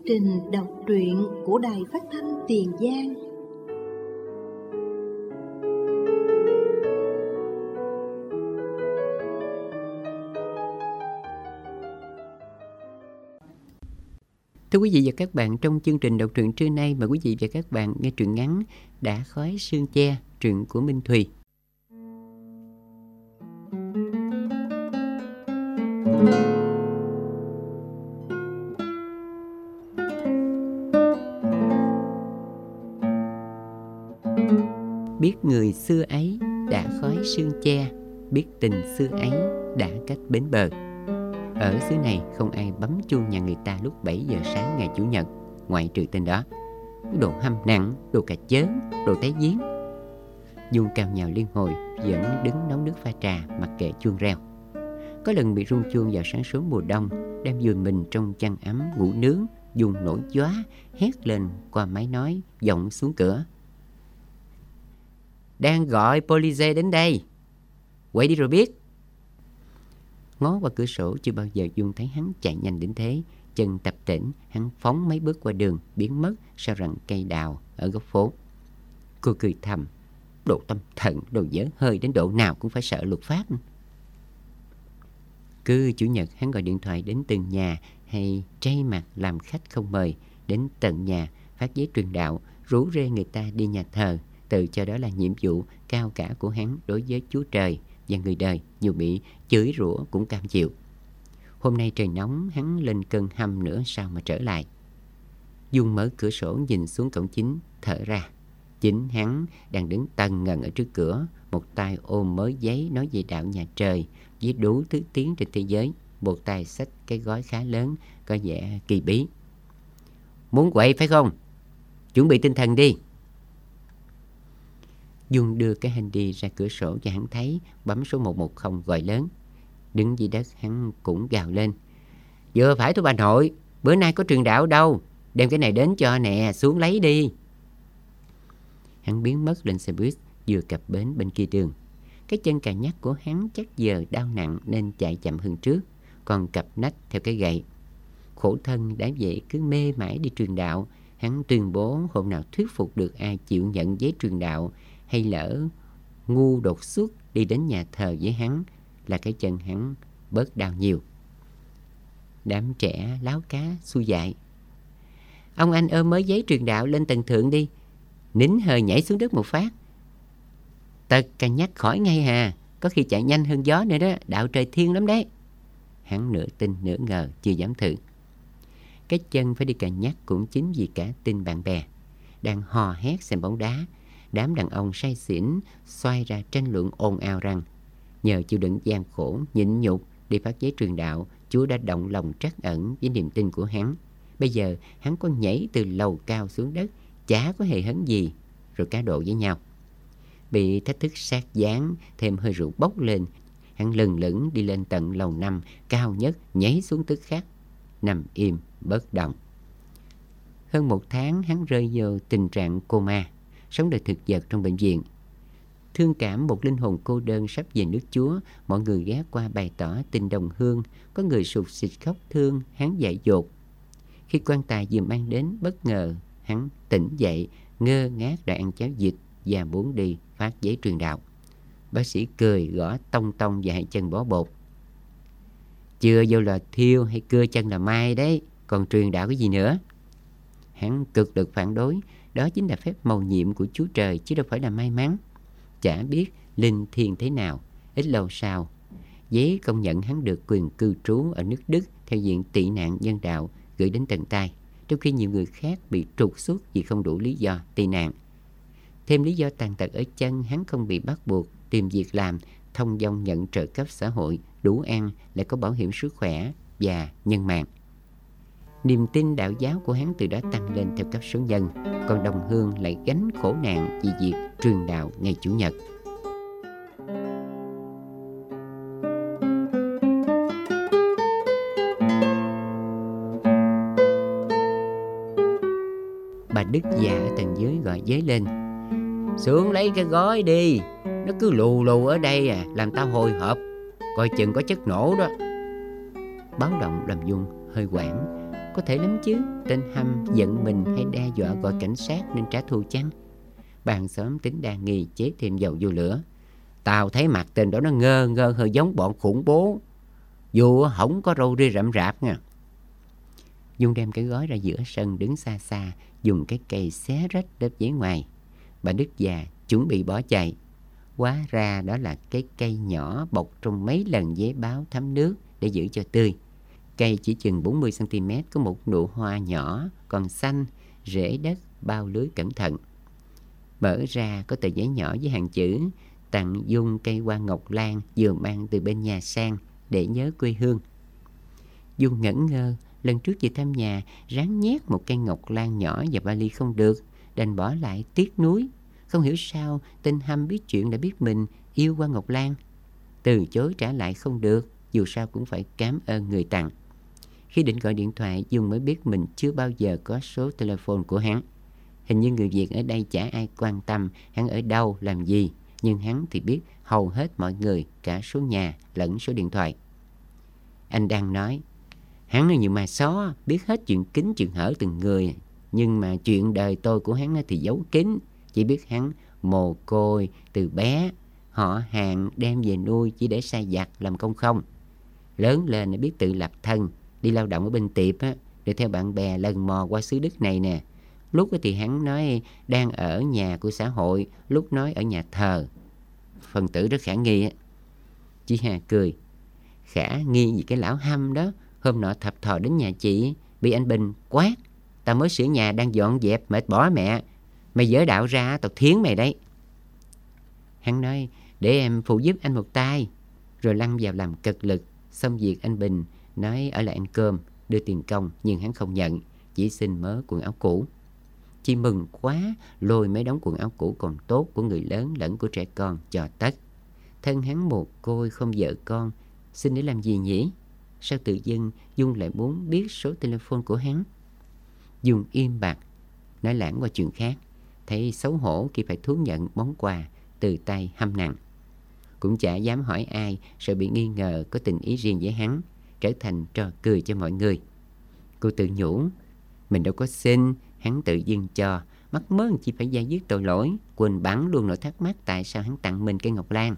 trình đọc truyện của Đài Phát thanh Tiền Giang. Thưa quý vị và các bạn, trong chương trình đọc truyện trưa nay mời quý vị và các bạn nghe truyện ngắn Đã Khói Sương Che, truyện của Minh Thùy. Biết người xưa ấy đã khói sương che, biết tình xưa ấy đã cách bến bờ. Ở xứ này không ai bấm chuông nhà người ta lúc 7 giờ sáng ngày Chủ nhật, ngoại trừ tên đó. Đồ hăm nặng, đồ cà chớn, đồ té giếng. Dung cào nhào liên hồi, vẫn đứng nấu nước pha trà mặc kệ chuông reo. Có lần bị rung chuông vào sáng sớm mùa đông, đem vùi mình trong chăn ấm ngủ nướng, Dung nổi gióa, hét lên qua máy nói, vọng xuống cửa. Đang gọi Police đến đây. Quay đi rồi biết. Ngó qua cửa sổ chưa bao giờ Dung thấy hắn chạy nhanh đến thế. Chân tập tễnh, hắn phóng mấy bước qua đường, biến mất sau rặng cây đào ở góc phố. Cô cười thầm, đồ tâm thần, đồ dở hơi đến độ nào cũng phải sợ luật pháp. Cứ Chủ nhật hắn gọi điện thoại đến từng nhà, hay tray mặt làm khách không mời, đến tận nhà phát giấy truyền đạo, rủ rê người ta đi nhà thờ, tự cho đó là nhiệm vụ cao cả của hắn đối với Chúa Trời và người đời, dù bị chửi rủa cũng cam chịu. Hôm nay trời nóng, hắn lên cơn hăm nữa sao mà trở lại. Dung mở cửa sổ nhìn xuống cổng chính, thở ra. Chính hắn đang đứng tần ngần ở trước cửa, một tay ôm mớ giấy nói về đạo nhà trời với đủ thứ tiếng trên thế giới, một tay xách cái gói khá lớn có vẻ kỳ bí. Muốn quậy phải không? Chuẩn bị tinh thần đi. Dung đưa cái handy ra cửa sổ cho hắn thấy, bấm số 110 gọi lớn. Đứng dưới đất hắn cũng gào lên. Vừa phải thôi bà nội, bữa nay có truyền đạo đâu, đem cái này đến cho nè, xuống lấy đi. Hắn biến mất lên xe buýt vừa cập bến bên kia đường. Cái chân cà nhắc của hắn chắc giờ đau nặng nên chạy chậm hơn trước, còn cặp nách theo cái gậy. Khổ thân đã vậy cứ mê mải đi truyền đạo. Hắn tuyên bố hôm nào thuyết phục được ai chịu nhận giấy truyền đạo, hay lỡ ngu đột xuất đi đến nhà thờ với hắn, là cái chân hắn bớt đau nhiều. Đám trẻ láo cá xui dại. Ông anh ôm mới giấy truyền đạo lên tầng thượng đi. Nín hơi nhảy xuống đất một phát. Tật cà nhắc khỏi ngay hà, có khi chạy nhanh hơn gió nữa đó, đạo trời thiên lắm đấy. Hắn nửa tin nửa ngờ, chưa dám thử. Cái chân phải đi cà nhắc cũng chính vì cả tin bạn bè đang hò hét xem bóng đá. Đám đàn ông say xỉn xoay ra tranh luận ồn ào rằng nhờ chịu đựng gian khổ, nhịn nhục đi phát giấy truyền đạo, Chúa đã động lòng trắc ẩn với niềm tin của hắn. Bây giờ hắn có nhảy từ lầu cao xuống đất, chả có hề hấn gì, rồi cá độ với nhau. Bị thách thức sát dáng, thêm hơi rượu bốc lên, hắn lừng lững đi lên tận lầu 5 cao nhất, nhảy xuống tức khắc, nằm im bất động. Hơn 1 tháng hắn rơi vào tình trạng coma, sống đời thực vật trong bệnh viện. Thương cảm một linh hồn cô đơn sắp về nước Chúa, mọi người ghé qua bày tỏ tình đồng hương, có người sụt sịt khóc thương, hắn dại dột. Khi quan tài vừa mang đến, bất ngờ hắn tỉnh dậy, ngơ ngác đã ăn cháo vịt và muốn đi phát giấy truyền đạo. Bác sĩ cười gõ tông tông vào hai chân bó bột. Chưa vô là thiêu hay cưa chân là mai đấy, còn truyền đạo cái gì nữa? Hắn cực lực phản đối, đó chính là phép mầu nhiệm của Chúa Trời chứ đâu phải là may mắn. Chả biết linh thiêng thế nào, ít lâu sau, giấy công nhận hắn được quyền cư trú ở nước Đức theo diện tị nạn nhân đạo gửi đến tận tay, trong khi nhiều người khác bị trục xuất vì không đủ lý do tị nạn. Thêm lý do tàn tật ở chân, hắn không bị bắt buộc tìm việc làm, thông dong nhận trợ cấp xã hội, đủ ăn, lại có bảo hiểm sức khỏe và nhân mạng. Niềm tin đạo giáo của hắn từ đó tăng lên theo cấp số nhân, còn đồng hương lại gánh khổ nạn vì việc truyền đạo ngày Chủ nhật. Bà Đức già ở tầng dưới gọi giấy lên. Xuống lấy cái gói đi, nó cứ lù lù ở đây à, làm tao hồi hộp, coi chừng có chất nổ đó. Báo động làm Dung hơi hoảng. Có thể lắm chứ, tên Hâm giận mình hay đe dọa gọi cảnh sát nên trả thù chăng? Bà hàng xóm tính đa nghi chế thêm dầu vô lửa. Tao thấy mặt tên đó nó ngơ ngơ hơi giống bọn khủng bố, dù không có râu ria rậm rạp nha. Dung đem cái gói ra giữa sân đứng xa xa, dùng cái cây xé rách lớp giấy ngoài. Bà Đức già chuẩn bị bỏ chạy. Hóa ra đó là cái cây nhỏ bọc trong mấy lần giấy báo thấm nước để giữ cho tươi. Cây chỉ chừng 40cm, có một nụ hoa nhỏ còn xanh, rễ đất bao lưới cẩn thận. Mở ra có tờ giấy nhỏ với hàng chữ: tặng Dung cây hoa ngọc lan vừa mang từ bên nhà sang để nhớ quê hương. Dung ngẩn ngơ, lần trước về thăm nhà ráng nhét một cây ngọc lan nhỏ vào vali không được, đành bỏ lại tiếc nuối. Không hiểu sao tên Hâm biết chuyện đã biết mình yêu hoa ngọc lan. Từ chối trả lại không được, dù sao cũng phải cảm ơn người tặng. Khi định gọi điện thoại, Dung mới biết mình chưa bao giờ có số telephone của hắn. Hình như người Việt ở đây chả ai quan tâm hắn ở đâu làm gì, nhưng hắn thì biết hầu hết mọi người, cả số nhà lẫn số điện thoại. Anh đang nói, hắn là như ma xó, biết hết chuyện kín chuyện hở từng người. Nhưng mà chuyện đời tôi của hắn thì giấu kín. Chỉ biết hắn mồ côi từ bé, họ hàng đem về nuôi chỉ để sai vặt làm công không. Lớn lên đã biết tự lập thân, đi lao động ở bên tiệp á, rồi theo bạn bè lần mò qua xứ Đức này nè. Lúc thì hắn nói đang ở nhà của xã hội, lúc nói ở nhà thờ. Phần tử rất khả nghi á. Chị Hà cười. Khả nghi vì cái lão Hâm đó, hôm nọ thập thò đến nhà chị, bị anh Bình quát: tao mới sửa nhà đang dọn dẹp mệt bỏ mẹ, mày dở đạo ra tao thiến mày đấy. Hắn nói để em phụ giúp anh một tay, rồi lăn vào làm cực lực. Xong việc anh Bình nói ở lại ăn cơm, đưa tiền công, nhưng hắn không nhận, chỉ xin mớ quần áo cũ. Chị mừng quá, lôi mấy đống quần áo cũ còn tốt của người lớn lẫn của trẻ con cho tất. Thân hắn mồ côi không vợ con, xin để làm gì nhỉ? Sao tự dưng Dung lại muốn biết số telephone của hắn? Dung im bặt, nói lảng qua chuyện khác, thấy xấu hổ khi phải thú nhận món quà từ tay Hâm nặng. Cũng chả dám hỏi ai, sợ bị nghi ngờ có tình ý riêng với hắn, trở thành trò cười cho mọi người. Cô tự nhủ, mình đâu có xin, hắn tự dưng cho, mắc mớ chỉ phải dai dứt tội lỗi, quên bẵng luôn nỗi thắc mắc tại sao hắn tặng mình cây ngọc lan.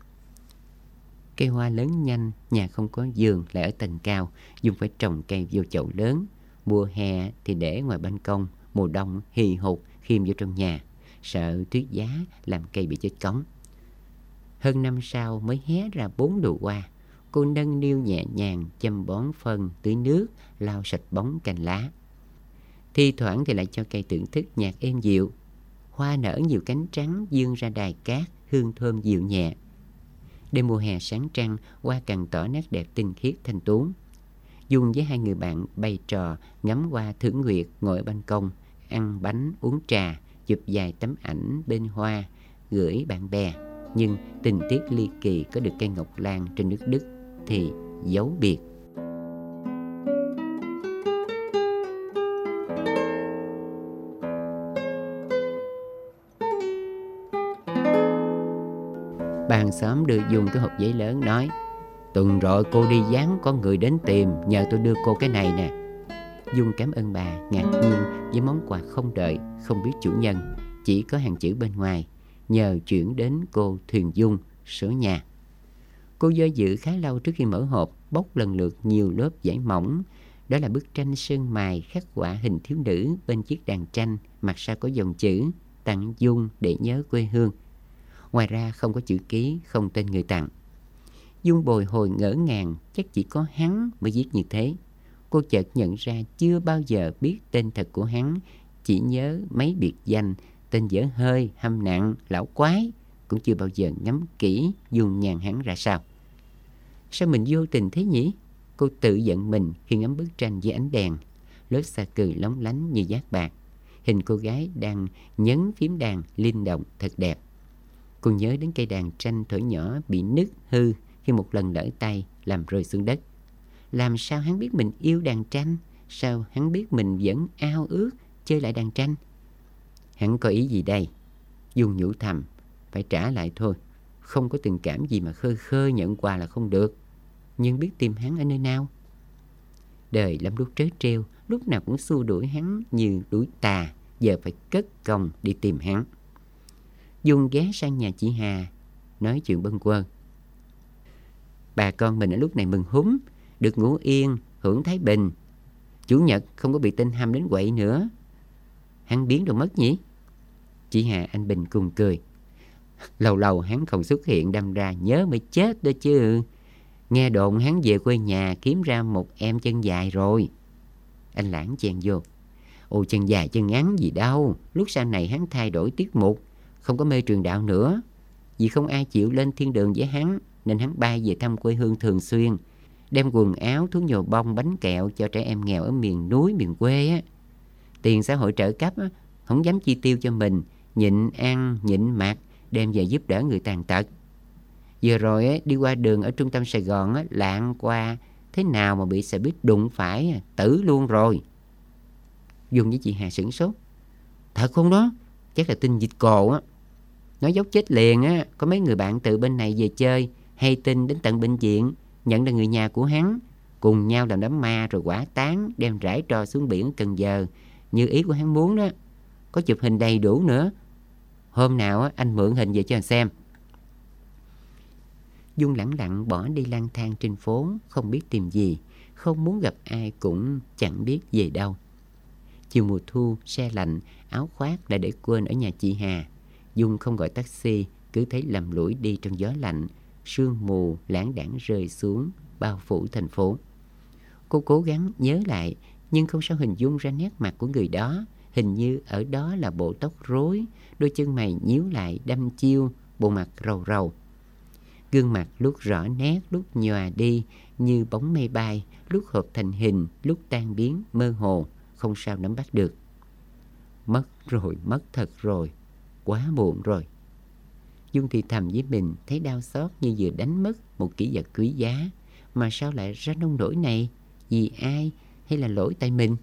Cây hoa lớn nhanh, nhà không có giường lại ở tầng cao, Dung phải trồng cây vô chậu lớn. Mùa hè thì để ngoài ban công, mùa đông hì hục khiêm vô trong nhà, sợ tuyết giá làm cây bị chết cống. Hơn năm sau mới hé ra 4 đùa hoa. Cô nâng niu nhẹ nhàng chăm bón phân, tưới nước, lau sạch bóng cành lá. Thi thoảng thì lại cho cây thưởng thức nhạc êm dịu. Hoa nở nhiều cánh trắng dương ra đài cát, hương thơm dịu nhẹ. Đêm mùa hè sáng trăng, hoa càng tỏ nét đẹp tinh khiết thanh tú. Dung với hai người bạn bày trò ngắm hoa thưởng nguyệt, ngồi ở ban công, ăn bánh uống trà, chụp vài tấm ảnh bên hoa, gửi bạn bè. Nhưng tình tiết ly kỳ có được cây ngọc lan trên nước Đức thì giấu biệt. Bà hàng xóm đưa Dung cái hộp giấy lớn nói, tuần rồi cô đi vắng có người đến tìm, nhờ tôi đưa cô cái này nè. Dung cảm ơn bà, ngạc nhiên với món quà không đợi, không biết chủ nhân, chỉ có hàng chữ bên ngoài, nhờ chuyển đến cô Thuyền Dung, số nhà. Cô do dự khá lâu trước khi mở hộp, bóc lần lượt nhiều lớp vải mỏng. Đó là bức tranh sơn mài khắc họa hình thiếu nữ bên chiếc đàn tranh, mặt sau có dòng chữ tặng Dung để nhớ quê hương. Ngoài ra không có chữ ký, không tên người tặng. Dung bồi hồi ngỡ ngàng, chắc chỉ có hắn mới viết như thế. Cô chợt nhận ra chưa bao giờ biết tên thật của hắn, chỉ nhớ mấy biệt danh, tên dở hơi, Hâm nặng, lão quái. Cũng chưa bao giờ ngắm kỹ dung nhan hắn ra sao. Sao mình vô tình thế nhỉ? Cô tự giận mình khi ngắm bức tranh dưới ánh đèn. Lớp sa cừ lóng lánh như giác bạc. Hình cô gái đang nhấn phím đàn linh động thật đẹp. Cô nhớ đến cây đàn tranh thuở nhỏ bị nứt hư khi một lần lỡ tay làm rơi xuống đất. Làm sao hắn biết mình yêu đàn tranh? Sao hắn biết mình vẫn ao ước chơi lại đàn tranh? Hắn có ý gì đây? Dung nhủ thầm, phải trả lại thôi. Không có tình cảm gì mà khơi khơi nhận quà là không được. Nhưng biết tìm hắn ở nơi nào? Đời lắm lúc trớ trêu, lúc nào cũng xua đuổi hắn như đuổi tà, giờ phải cất công đi tìm hắn. Dung ghé sang nhà chị Hà, nói chuyện bâng quơ. Bà con mình ở lúc này mừng húm, được ngủ yên, hưởng thái bình. Chủ nhật không có bị tên Hâm đến quậy nữa. Hắn biến đâu mất nhỉ? Chị Hà anh Bình cùng cười. Lâu lâu hắn không xuất hiện đâm ra nhớ mới chết đó chứ. Nghe đồn hắn về quê nhà kiếm ra một em chân dài rồi. Anh Lãng chen vô. Ôi chân dài chân ngắn gì đâu, lúc sau này hắn thay đổi tiết mục, không có mê truyền đạo nữa. Vì không ai chịu lên thiên đường với hắn, nên hắn bay về thăm quê hương thường xuyên, đem quần áo, thuốc nhồi bông, bánh kẹo cho trẻ em nghèo ở miền núi, miền quê á. Tiền xã hội trợ cấp á, không dám chi tiêu cho mình, nhịn ăn, nhịn mặc, đem về giúp đỡ người tàn tật. Vừa rồi á, đi qua đường ở trung tâm Sài Gòn á, lạng qua, thế nào mà bị xe buýt đụng phải, tử luôn rồi. Dung với chị Hà sửng sốt. Thật không đó? Chắc là tin dịch cồ á. Nói dốc chết liền á. Có mấy người bạn từ bên này về chơi, hay tin đến tận bệnh viện, nhận là người nhà của hắn, cùng nhau làm đám ma rồi hỏa táng, đem rải tro xuống biển Cần Giờ, như ý của hắn muốn đó. Có chụp hình đầy đủ nữa. Hôm nào á, anh mượn hình về cho anh xem. Dung lẳng lặng bỏ đi lang thang trên phố, không biết tìm gì, không muốn gặp ai cũng chẳng biết về đâu. Chiều mùa thu, se lạnh, áo khoác đã để quên ở nhà chị Hà. Dung không gọi taxi, cứ thấy lầm lũi đi trong gió lạnh, sương mù lãng đãng rơi xuống, bao phủ thành phố. Cô cố gắng nhớ lại, nhưng không sao hình dung ra nét mặt của người đó. Hình như ở đó là bộ tóc rối, đôi chân mày nhíu lại đăm chiêu, bộ mặt rầu rầu. Gương mặt lúc rõ nét, lúc nhòa đi như bóng mây bay, lúc hợp thành hình, lúc tan biến mơ hồ, không sao nắm bắt được. Mất rồi, mất thật rồi, quá muộn rồi. Dung thì thầm với mình, thấy đau xót như vừa đánh mất một kỷ vật quý giá. Mà sao lại ra nông nỗi này? Vì ai hay là lỗi tại mình?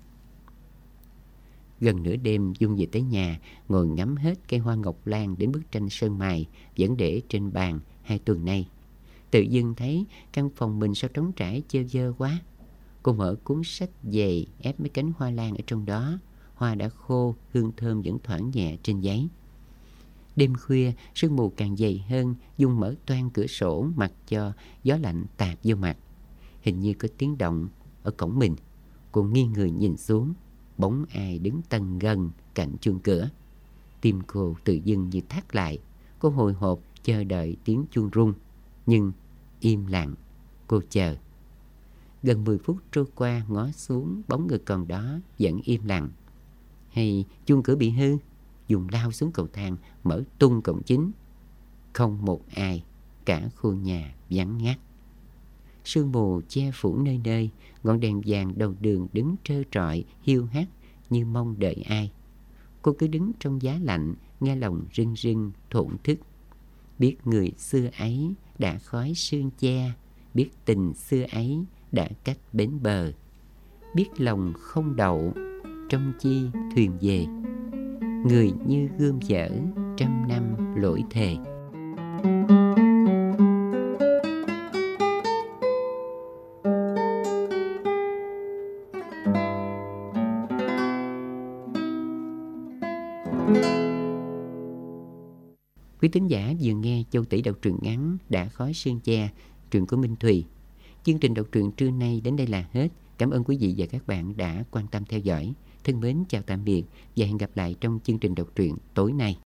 Gần nửa đêm, Dung về tới nhà, ngồi ngắm hết cây hoa ngọc lan đến bức tranh sơn mài vẫn để trên bàn 2 tuần nay. Tự dưng thấy căn phòng mình sao trống trải chơ vơ quá. Cô mở cuốn sách về, ép mấy cánh hoa lan ở trong đó. Hoa đã khô, hương thơm vẫn thoảng nhẹ trên giấy. Đêm khuya, sương mù càng dày hơn. Dung mở toang cửa sổ, mặc cho gió lạnh tạt vô mặt. Hình như có tiếng động ở cổng mình. Cô nghiêng người nhìn xuống, bóng ai đứng tần gần cạnh chuông cửa. Tim cô tự dưng như thắt lại. Cô hồi hộp chờ đợi tiếng chuông rung, nhưng im lặng. Cô chờ. Gần 10 phút trôi qua, ngó xuống, bóng người còn đó vẫn im lặng. Hay chuông cửa bị hư? Dùng lao xuống cầu thang, mở tung cổng chính. Không một ai, cả khu nhà vắng ngắt. Sương mù che phủ nơi nơi, ngọn đèn vàng đầu đường đứng trơ trọi, hiu hắt như mong đợi ai. Cô cứ đứng trong giá lạnh, nghe lòng rưng rưng thổn thức. Biết người xưa ấy đã khói sương che, biết tình xưa ấy đã cách bến bờ. Biết lòng không đậu, trong chi thuyền về. Người như gươm dở, 100 năm lỗi thề. Quý thính giả vừa nghe Châu Tỷ đọc truyện ngắn Đã khói sương che, truyện của Minh Thùy. Chương trình đọc truyện trưa nay đến đây là hết. Cảm ơn quý vị và các bạn đã quan tâm theo dõi. Thân mến chào tạm biệt và hẹn gặp lại trong chương trình đọc truyện tối nay.